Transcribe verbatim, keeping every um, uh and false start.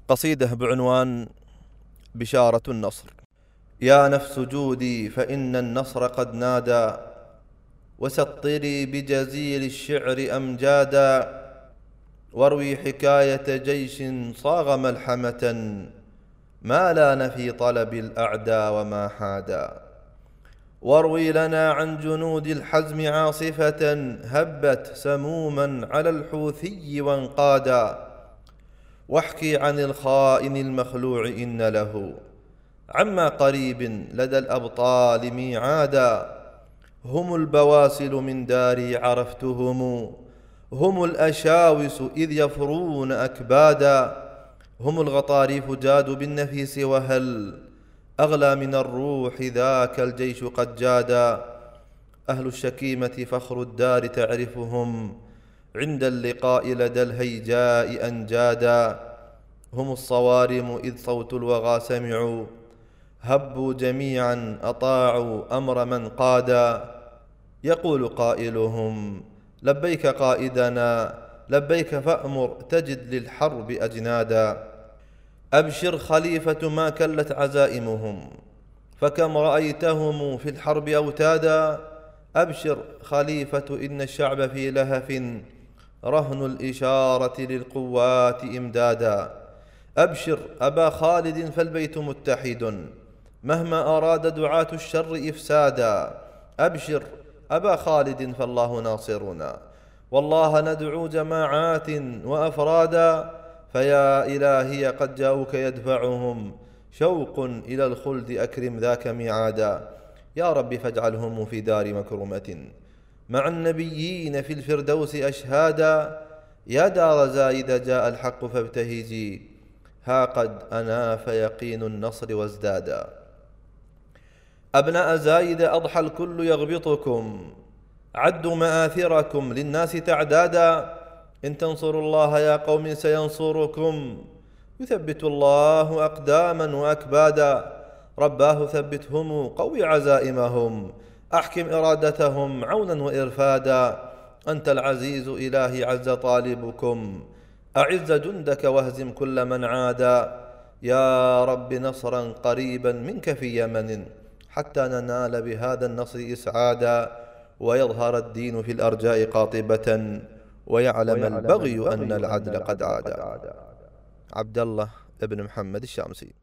قصيدة بعنوان بشارة النصر. يا نفس جودي فإن النصر قد نادى، وسطري بجزيل الشعر أمجادا، واروي حكاية جيش صاغ ملحمة ما لان في طلب الأعدى وما حادا، واروي لنا عن جنود الحزم عاصفة هبت سموما على الحوثي وانقادا، واحكي عن الخائن المخلوع إن له عما قريب لدى الأبطال ميعادا، هم البواسل من داري عرفتهم، هم الأشاوس إذ يفرون أكبادا، هم الغطاريف جادوا بالنفيس وهل أغلى من الروح ذاك الجيش قد جادا، أهل الشكيمة فخر الدار تعرفهم عند اللقاء لدى الهيجاء أنجادا، هم الصوارم إذ صوت الوغى سمعوا هبوا جميعا أطاعوا أمر من قادا، يقول قائلهم لبيك قائدنا لبيك فأمر تجد للحرب أجنادا، أبشر خليفة ما كلت عزائمهم فكم رأيتهم في الحرب أوتادا، أبشر خليفة إن الشعب في لهف رهن الإشارة للقوات إمدادا، أبشر أبا خالد فالبيت متحد مهما أراد دعاة الشر إفسادا، أبشر أبا خالد فالله ناصرنا والله ندعو جماعات وأفرادا، فيا إلهي قد جاءوك يدفعهم شوق إلى الخلد أكرم ذاك ميعادا، يا رب فاجعلهم في دار مكرمة مع النبيين في الفردوس أشهادا، يا دار زايد جاء الحق فابتهجي ها قد أناف يقين النصر وازدادا، أبناء زايد أضحى الكل يغبطكم عدوا مآثركم للناس تعدادا، إن تنصروا الله يا قوم سينصركم يثبت الله أقداما وأكبادا، رباه ثبتهم قوي عزائمهم أحكم إرادتهم عونا وإرفادا، أنت العزيز إلهي عز طالبكم أعز جندك واهزم كل من عادا، يا رب نصرا قريبا منك في يمن حتى ننال بهذا النصر إسعادا، ويظهر الدين في الأرجاء قاطبة ويعلم البغي أن العدل قد عادا. عبد الله بن محمد الشامسي.